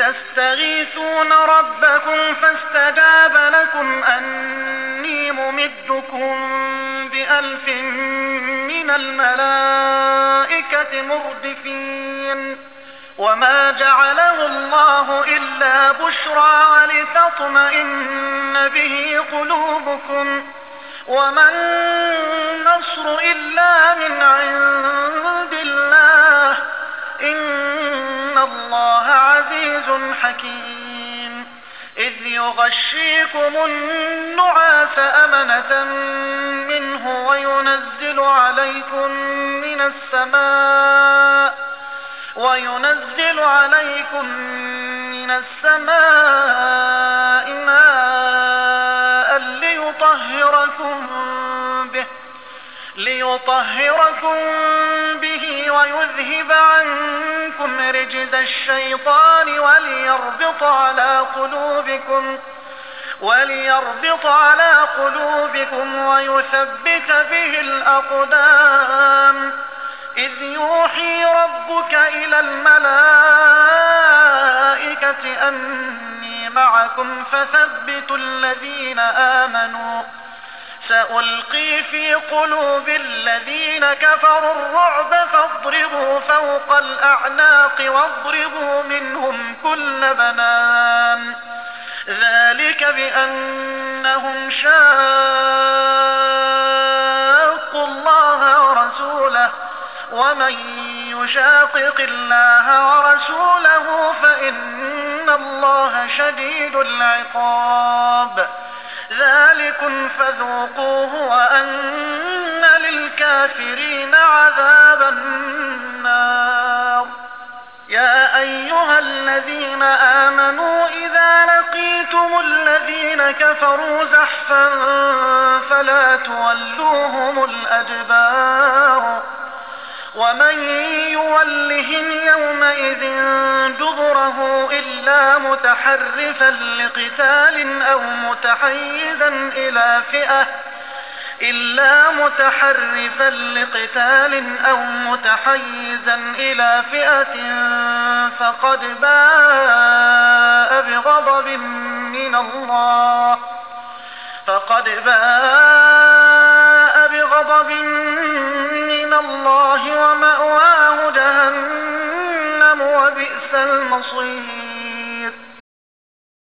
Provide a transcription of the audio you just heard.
تستغيثون ربكم فاستجاب لكم أني ممدكم ب1000 من الملائكة مردفين وما جعله الله إلا بشرى ولتطمئن به قلوبكم وما النصر إلا من عند الله إن الله عزيز حكيم إذ يغشيكم النعاس أمنة منه وينزل عليكم من السماء ماء ليطهركم به ويذهب عنكم رجز الشيطان وليربط على قلوبكم ويثبت به الأقدام إذ يوحي ربك إلى الملائكة أني معكم فثبتوا الذين آمنوا سألقي في قلوب الذين كفروا الرعب فاضربوا فوق الأعناق واضربوا منهم كل بنان ذلك بأنهم شاقوا الله ورسوله ومن يشاقق الله ورسوله فإن الله شديد العقاب ذلكم فذوقوه وأن للكافرين عذاب النار يا أيها الذين آمنوا إذا لقيتم الذين كفروا زحفا فلا تولوهم الأدبار ومن يولهم يومئذ دبره إلا متحرفا لقتال أو متحيزا إلى فئة فقد باء بغضب من الله ومأواه جهنم وبئس المصير.